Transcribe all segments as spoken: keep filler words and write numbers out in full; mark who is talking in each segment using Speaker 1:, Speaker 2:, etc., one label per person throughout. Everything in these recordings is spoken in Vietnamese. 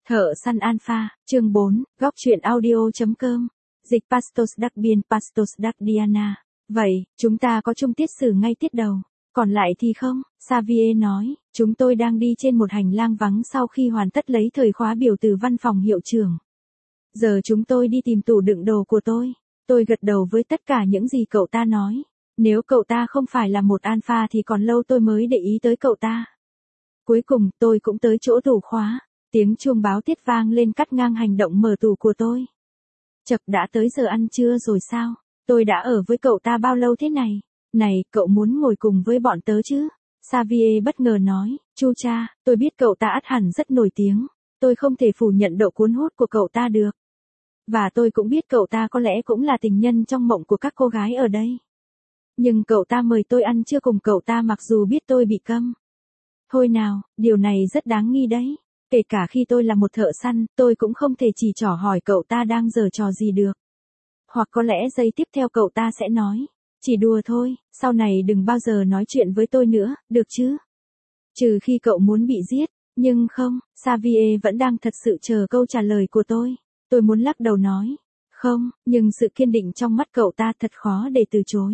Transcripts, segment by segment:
Speaker 1: Thợ săn alpha, chương bốn, góc truyện audio.com. Dịch Pastos Đắc Biên Pastos Đắc Diana. Vậy, chúng ta có chung tiết sử ngay tiết đầu. Còn lại thì không, Xavier nói, chúng tôi đang đi trên một hành lang vắng sau khi hoàn tất lấy thời khóa biểu từ văn phòng hiệu trưởng. Giờ chúng tôi đi tìm tủ đựng đồ của tôi. Tôi gật đầu với tất cả những gì cậu ta nói. Nếu cậu ta không phải là một alpha thì còn lâu tôi mới để ý tới cậu ta. Cuối cùng, tôi cũng tới chỗ tủ khóa. Tiếng chuông báo tiết vang lên cắt ngang hành động mở tủ của tôi. Chậc, đã tới giờ ăn trưa rồi sao? Tôi đã ở với cậu ta bao lâu thế này? Này, cậu muốn ngồi cùng với bọn tớ chứ? Xavier bất ngờ nói, chu cha, tôi biết cậu ta ắt hẳn rất nổi tiếng. Tôi không thể phủ nhận độ cuốn hút của cậu ta được. Và tôi cũng biết cậu ta có lẽ cũng là tình nhân trong mộng của các cô gái ở đây. Nhưng cậu ta mời tôi ăn trưa cùng cậu ta mặc dù biết tôi bị câm. Thôi nào, điều này rất đáng nghi đấy. Kể cả khi tôi là một thợ săn, tôi cũng không thể chỉ trỏ hỏi cậu ta đang giở trò gì được. Hoặc có lẽ giây tiếp theo cậu ta sẽ nói, chỉ đùa thôi, sau này đừng bao giờ nói chuyện với tôi nữa, được chứ? Trừ khi cậu muốn bị giết, nhưng không, Xavier vẫn đang thật sự chờ câu trả lời của tôi. Tôi muốn lắc đầu nói, không, nhưng sự kiên định trong mắt cậu ta thật khó để từ chối.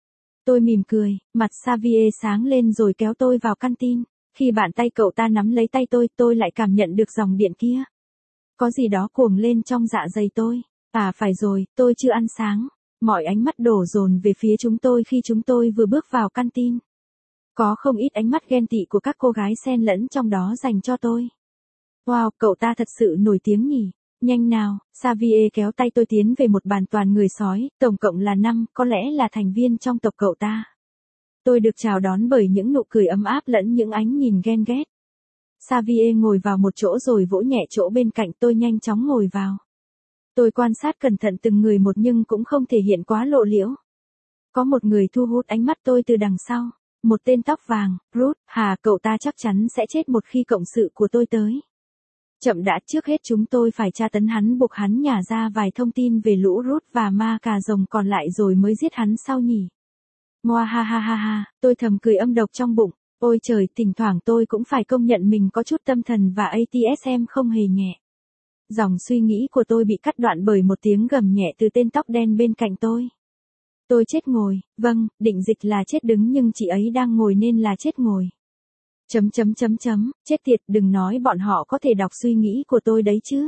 Speaker 1: Tôi mỉm cười, mặt Xavier sáng lên rồi kéo tôi vào căn tin. Khi bàn tay cậu ta nắm lấy tay tôi, tôi lại cảm nhận được dòng điện kia. Có gì đó cuồng lên trong dạ dày tôi. À phải rồi, tôi chưa ăn sáng. Mọi ánh mắt đổ dồn về phía chúng tôi khi chúng tôi vừa bước vào căn tin. Có không ít ánh mắt ghen tị của các cô gái xen lẫn trong đó dành cho tôi. Wow, cậu ta thật sự nổi tiếng nhỉ. Nhanh nào, Xavier kéo tay tôi tiến về một bàn toàn người sói, tổng cộng là năm, có lẽ là thành viên trong tộc cậu ta. Tôi được chào đón bởi những nụ cười ấm áp lẫn những ánh nhìn ghen ghét. Xavier ngồi vào một chỗ rồi vỗ nhẹ chỗ bên cạnh, tôi nhanh chóng ngồi vào. Tôi quan sát cẩn thận từng người một nhưng cũng không thể hiện quá lộ liễu. Có một người thu hút ánh mắt tôi từ đằng sau. Một tên tóc vàng, Ruth, hà, cậu ta chắc chắn sẽ chết một khi cộng sự của tôi tới. Chậm đã, trước hết chúng tôi phải tra tấn hắn buộc hắn nhả ra vài thông tin về lũ Ruth và ma cà rồng còn lại rồi mới giết hắn sau nhỉ. Moa ha ha ha ha, tôi thầm cười âm độc trong bụng, ôi trời, thỉnh thoảng tôi cũng phải công nhận mình có chút tâm thần và a tê ét em không hề nhẹ. Dòng suy nghĩ của tôi bị cắt đoạn bởi một tiếng gầm nhẹ từ tên tóc đen bên cạnh tôi. Tôi chết ngồi, vâng, định dịch là chết đứng nhưng chị ấy đang ngồi nên là chết ngồi. Chấm chấm chấm chấm, chết tiệt, đừng nói bọn họ có thể đọc suy nghĩ của tôi đấy chứ.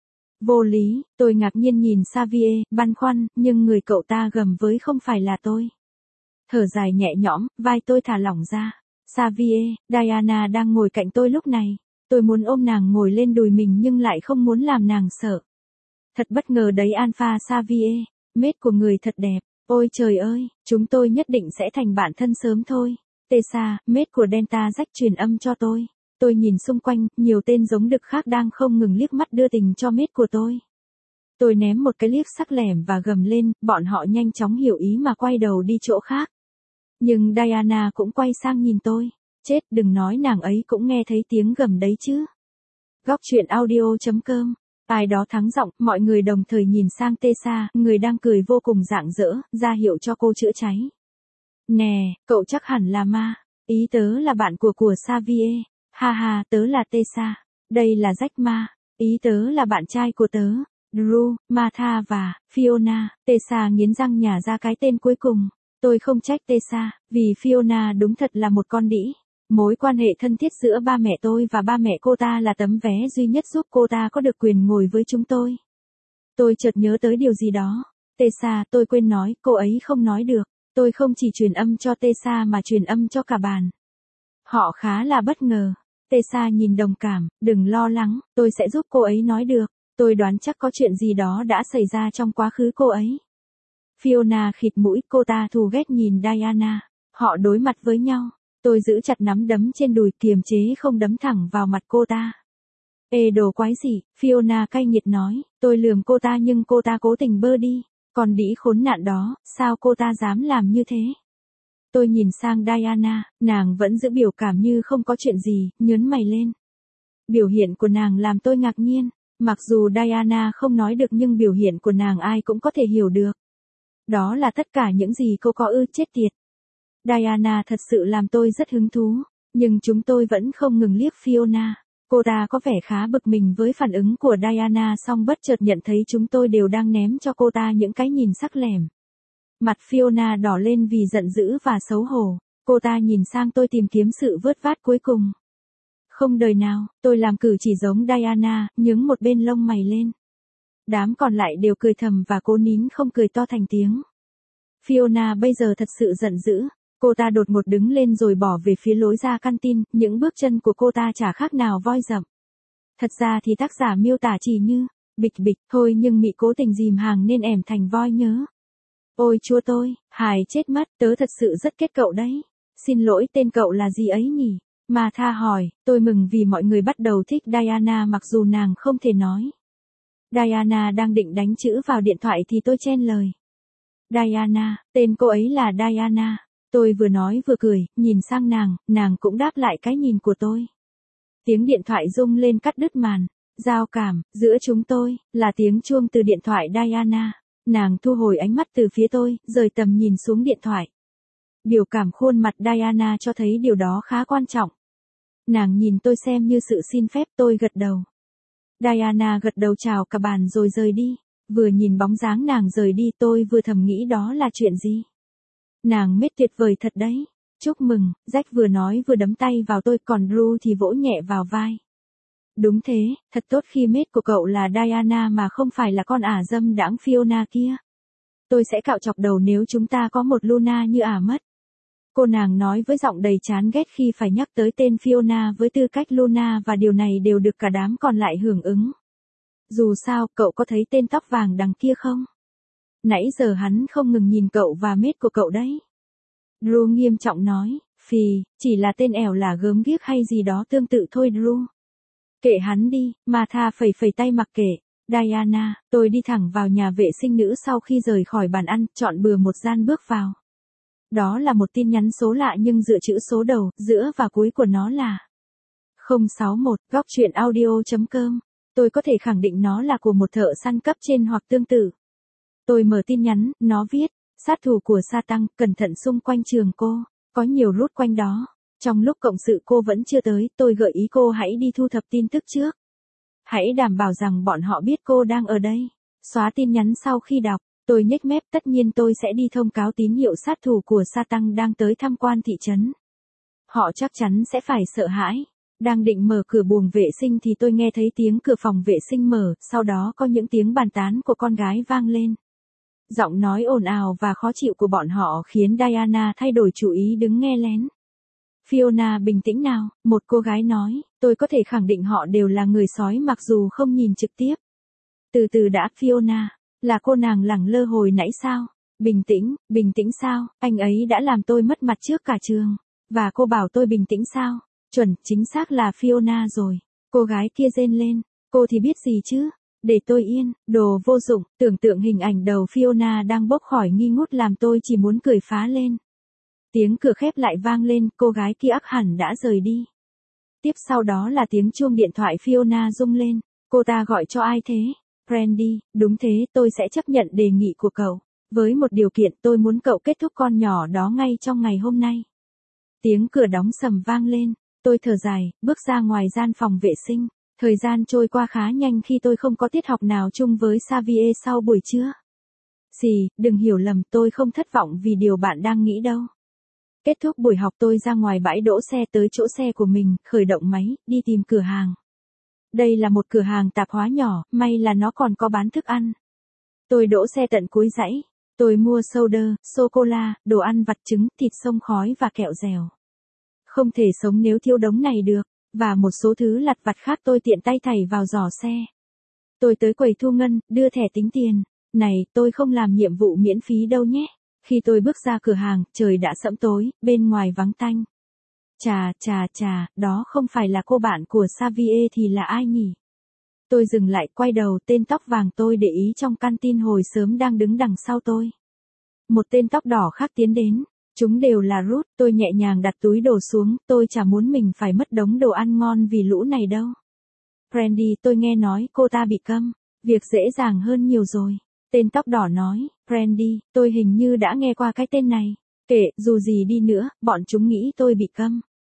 Speaker 1: Vô lý, tôi ngạc nhiên nhìn Xavier, băn khoăn, nhưng người cậu ta gầm với không phải là tôi. Thở dài nhẹ nhõm, vai tôi thả lỏng ra. Xavier, Diana đang ngồi cạnh tôi lúc này. Tôi muốn ôm nàng ngồi lên đùi mình nhưng lại không muốn làm nàng sợ. Thật bất ngờ đấy Alpha Xavier, mate của người thật đẹp. Ôi trời ơi, chúng tôi nhất định sẽ thành bạn thân sớm thôi. Tessa, mate của Delta Jack truyền âm cho tôi. Tôi nhìn xung quanh, nhiều tên giống đực khác đang không ngừng liếc mắt đưa tình cho mate của tôi. Tôi ném một cái liếc sắc lẻm và gầm lên, bọn họ nhanh chóng hiểu ý mà quay đầu đi chỗ khác. Nhưng Diana cũng quay sang nhìn tôi. Chết, đừng nói nàng ấy cũng nghe thấy tiếng gầm đấy chứ. Góc truyện audio.com. Ai đó thắng giọng, mọi người đồng thời nhìn sang Tessa, người đang cười vô cùng rạng rỡ, ra hiệu cho cô chữa cháy. Nè, cậu chắc hẳn là ma. Ý tớ là bạn của của Xavier. Ha ha, tớ là Tessa. Đây là Jack ma. Ý tớ là bạn trai của tớ. Drew, Martha và Fiona. Tessa nghiến răng nhả ra cái tên cuối cùng. Tôi không trách Tessa, vì Fiona đúng thật là một con đĩ. Mối quan hệ thân thiết giữa ba mẹ tôi và ba mẹ cô ta là tấm vé duy nhất giúp cô ta có được quyền ngồi với chúng tôi. Tôi chợt nhớ tới điều gì đó. Tessa, tôi quên nói, cô ấy không nói được. Tôi không chỉ truyền âm cho Tessa mà truyền âm cho cả bàn. Họ khá là bất ngờ. Tessa nhìn đồng cảm, đừng lo lắng, tôi sẽ giúp cô ấy nói được. Tôi đoán chắc có chuyện gì đó đã xảy ra trong quá khứ cô ấy. Fiona khịt mũi, cô ta thù ghét nhìn Diana. Họ đối mặt với nhau. Tôi giữ chặt nắm đấm trên đùi, kiềm chế không đấm thẳng vào mặt cô ta. Ê đồ quái gì, Fiona cay nghiệt nói, tôi lườm cô ta nhưng cô ta cố tình bơ đi. Còn đĩ khốn nạn đó, sao cô ta dám làm như thế? Tôi nhìn sang Diana, nàng vẫn giữ biểu cảm như không có chuyện gì, nhớn mày lên. Biểu hiện của nàng làm tôi ngạc nhiên. Mặc dù Diana không nói được nhưng biểu hiện của nàng ai cũng có thể hiểu được. Đó là tất cả những gì cô có ư, chết tiệt. Diana thật sự làm tôi rất hứng thú, nhưng chúng tôi vẫn không ngừng liếc Fiona. Cô ta có vẻ khá bực mình với phản ứng của Diana song bất chợt nhận thấy chúng tôi đều đang ném cho cô ta những cái nhìn sắc lẻm. Mặt Fiona đỏ lên vì giận dữ và xấu hổ. Cô ta nhìn sang tôi tìm kiếm sự vớt vát cuối cùng. Không đời nào, tôi làm cử chỉ giống Diana, nhướng một bên lông mày lên. Đám còn lại đều cười thầm và cố nín không cười to thành tiếng. Fiona bây giờ thật sự giận dữ. Cô ta đột ngột đứng lên rồi bỏ về phía lối ra căn tin, những bước chân của cô ta chả khác nào voi rậm. Thật ra thì tác giả miêu tả chỉ như, bịch bịch thôi nhưng mị cố tình dìm hàng nên ẻm thành voi nhớ. Ôi chúa tôi, hài chết mất, tớ thật sự rất kết cậu đấy. Xin lỗi tên cậu là gì ấy nhỉ? Mà tha hỏi, tôi mừng vì mọi người bắt đầu thích Diana mặc dù nàng không thể nói. Diana đang định đánh chữ vào điện thoại thì tôi chen lời. Diana, tên cô ấy là Diana. Tôi vừa nói vừa cười, nhìn sang nàng, nàng cũng đáp lại cái nhìn của tôi. Tiếng điện thoại rung lên cắt đứt màn. Giao cảm, giữa chúng tôi, là tiếng chuông từ điện thoại Diana. Nàng thu hồi ánh mắt từ phía tôi, rời tầm nhìn xuống điện thoại. Biểu cảm khuôn mặt Diana cho thấy điều đó khá quan trọng. Nàng nhìn tôi xem như sự xin phép, tôi gật đầu. Diana gật đầu chào cả bàn rồi rời đi. Vừa nhìn bóng dáng nàng rời đi tôi vừa thầm nghĩ đó là chuyện gì. Nàng mết tuyệt vời thật đấy. Chúc mừng, Jack vừa nói vừa đấm tay vào tôi còn Drew thì vỗ nhẹ vào vai. Đúng thế, thật tốt khi mết của cậu là Diana mà không phải là con ả dâm đãng Fiona kia. Tôi sẽ cạo chọc đầu nếu chúng ta có một Luna như ả mất. Cô nàng nói với giọng đầy chán ghét khi phải nhắc tới tên Fiona với tư cách Luna và điều này đều được cả đám còn lại hưởng ứng. Dù sao, cậu có thấy tên tóc vàng đằng kia không? Nãy giờ hắn không ngừng nhìn cậu và mết của cậu đấy. Drew nghiêm trọng nói, phì, chỉ là tên ẻo là gớm ghiếc hay gì đó tương tự thôi Drew. Kệ hắn đi, Martha phẩy phẩy tay mặc kệ. Diana, tôi đi thẳng vào nhà vệ sinh nữ sau khi rời khỏi bàn ăn, chọn bừa một gian bước vào. Đó là một tin nhắn số lạ nhưng dựa chữ số đầu, giữa và cuối của nó là không sáu một, góc truyện audio chấm com. Tôi có thể khẳng định nó là của một thợ săn cấp trên hoặc tương tự. Tôi mở tin nhắn, nó viết, sát thủ của Satan, cẩn thận xung quanh trường cô, có nhiều rút quanh đó. Trong lúc cộng sự cô vẫn chưa tới, tôi gợi ý cô hãy đi thu thập tin tức trước. Hãy đảm bảo rằng bọn họ biết cô đang ở đây. Xóa tin nhắn sau khi đọc, tôi nhếch mép tất nhiên tôi sẽ đi thông cáo tín hiệu sát thủ của Satan đang tới tham quan thị trấn. Họ chắc chắn sẽ phải sợ hãi. Đang định mở cửa buồng vệ sinh thì tôi nghe thấy tiếng cửa phòng vệ sinh mở, sau đó có những tiếng bàn tán của con gái vang lên. Giọng nói ồn ào và khó chịu của bọn họ khiến Diana thay đổi chủ ý đứng nghe lén. Fiona bình tĩnh nào, một cô gái nói, tôi có thể khẳng định họ đều là người sói mặc dù không nhìn trực tiếp. Từ từ đã, Fiona, là cô nàng lẳng lơ hồi nãy sao? Bình tĩnh, bình tĩnh sao, anh ấy đã làm tôi mất mặt trước cả trường. Và cô bảo tôi bình tĩnh sao? Chuẩn, chính xác là Fiona rồi. Cô gái kia rên lên, cô thì biết gì chứ? Để tôi yên, đồ vô dụng, tưởng tượng hình ảnh đầu Fiona đang bốc khỏi nghi ngút làm tôi chỉ muốn cười phá lên. Tiếng cửa khép lại vang lên, cô gái kia ắt hẳn đã rời đi. Tiếp sau đó là tiếng chuông điện thoại Fiona rung lên, cô ta gọi cho ai thế? Brandy, đúng thế, tôi sẽ chấp nhận đề nghị của cậu. Với một điều kiện tôi muốn cậu kết thúc con nhỏ đó ngay trong ngày hôm nay. Tiếng cửa đóng sầm vang lên, tôi thở dài, bước ra ngoài gian phòng vệ sinh. Thời gian trôi qua khá nhanh khi tôi không có tiết học nào chung với Xavier sau buổi trưa. Xì, đừng hiểu lầm, tôi không thất vọng vì điều bạn đang nghĩ đâu. Kết thúc buổi học tôi ra ngoài bãi đỗ xe tới chỗ xe của mình, khởi động máy, đi tìm cửa hàng. Đây là một cửa hàng tạp hóa nhỏ, may là nó còn có bán thức ăn. Tôi đỗ xe tận cuối dãy. Tôi mua soda, sô-cô-la, đồ ăn vặt trứng, thịt xông khói và kẹo dẻo. Không thể sống nếu thiếu đống này được. Và một số thứ lặt vặt khác tôi tiện tay thảy vào giỏ xe. Tôi tới quầy thu ngân, đưa thẻ tính tiền. Này, tôi không làm nhiệm vụ miễn phí đâu nhé. Khi tôi bước ra cửa hàng, trời đã sẫm tối, bên ngoài vắng tanh. Chà, chà, chà, đó không phải là cô bạn của Xavier thì là ai nhỉ? Tôi dừng lại, quay đầu, tên tóc vàng tôi để ý trong căn tin hồi sớm đang đứng đằng sau tôi. Một tên tóc đỏ khác tiến đến. Chúng đều là Ruth, tôi nhẹ nhàng đặt túi đồ xuống, tôi chả muốn mình phải mất đống đồ ăn ngon vì lũ này đâu. Brandy, tôi nghe nói cô ta bị câm. Việc dễ dàng hơn nhiều rồi. Tên tóc đỏ nói, Brandy, tôi hình như đã nghe qua cái tên này. Kệ, dù gì đi nữa, bọn chúng nghĩ tôi bị câm.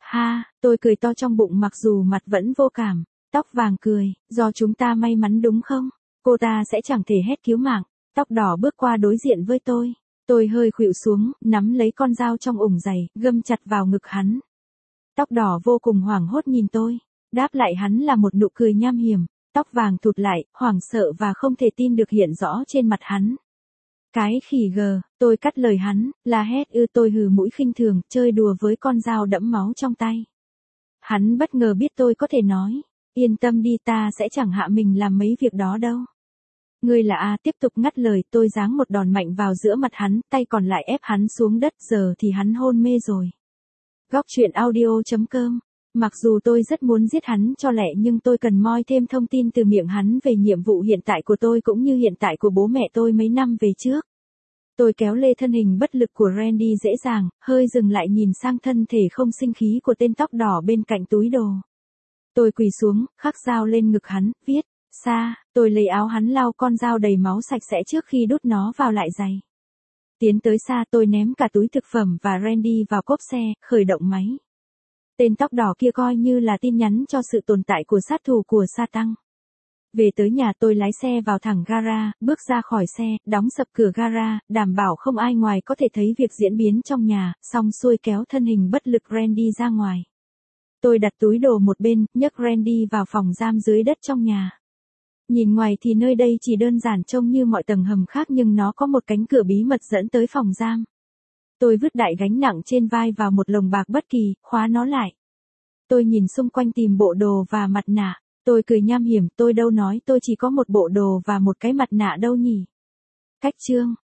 Speaker 1: Ha, tôi cười to trong bụng mặc dù mặt vẫn vô cảm. Tóc vàng cười, do chúng ta may mắn đúng không? Cô ta sẽ chẳng thể hét cứu mạng. Tóc đỏ bước qua đối diện với tôi. Tôi hơi khuỵu xuống, nắm lấy con dao trong ủng giày, găm chặt vào ngực hắn. Tóc đỏ vô cùng hoảng hốt nhìn tôi. Đáp lại hắn là một nụ cười nham hiểm. Tóc vàng thụt lại, hoảng sợ và không thể tin được hiện rõ trên mặt hắn. Cái khỉ gờ, tôi cắt lời hắn, là hét ư tôi hừ mũi khinh thường, chơi đùa với con dao đẫm máu trong tay. Hắn bất ngờ biết tôi có thể nói, yên tâm đi ta sẽ chẳng hạ mình làm mấy việc đó đâu. Ngươi là A tiếp tục ngắt lời tôi giáng một đòn mạnh vào giữa mặt hắn, tay còn lại ép hắn xuống đất giờ thì hắn hôn mê rồi. Góc truyện audio.com. Mặc dù tôi rất muốn giết hắn cho lẹ nhưng tôi cần moi thêm thông tin từ miệng hắn về nhiệm vụ hiện tại của tôi cũng như hiện tại của bố mẹ tôi mấy năm về trước. Tôi kéo lê thân hình bất lực của Randy dễ dàng, hơi dừng lại nhìn sang thân thể không sinh khí của tên tóc đỏ bên cạnh túi đồ. Tôi quỳ xuống, khắc dao lên ngực hắn, viết, Sa, tôi lấy áo hắn lau con dao đầy máu sạch sẽ trước khi đút nó vào lại giày. Tiến tới Sa tôi ném cả túi thực phẩm và Randy vào cốp xe, khởi động máy. Tên tóc đỏ kia coi như là tin nhắn cho sự tồn tại của sát thủ của Sa Tăng. Về tới nhà tôi lái xe vào thẳng gara, bước ra khỏi xe, đóng sập cửa gara, đảm bảo không ai ngoài có thể thấy việc diễn biến trong nhà, xong xuôi kéo thân hình bất lực Randy ra ngoài. Tôi đặt túi đồ một bên, nhấc Randy vào phòng giam dưới đất trong nhà. Nhìn ngoài thì nơi đây chỉ đơn giản trông như mọi tầng hầm khác nhưng nó có một cánh cửa bí mật dẫn tới phòng giam. Tôi vứt đại gánh nặng trên vai vào một lồng bạc bất kỳ, khóa nó lại. Tôi nhìn xung quanh tìm bộ đồ và mặt nạ. Tôi cười nham hiểm, tôi đâu nói tôi chỉ có một bộ đồ và một cái mặt nạ đâu nhỉ. Cách chương.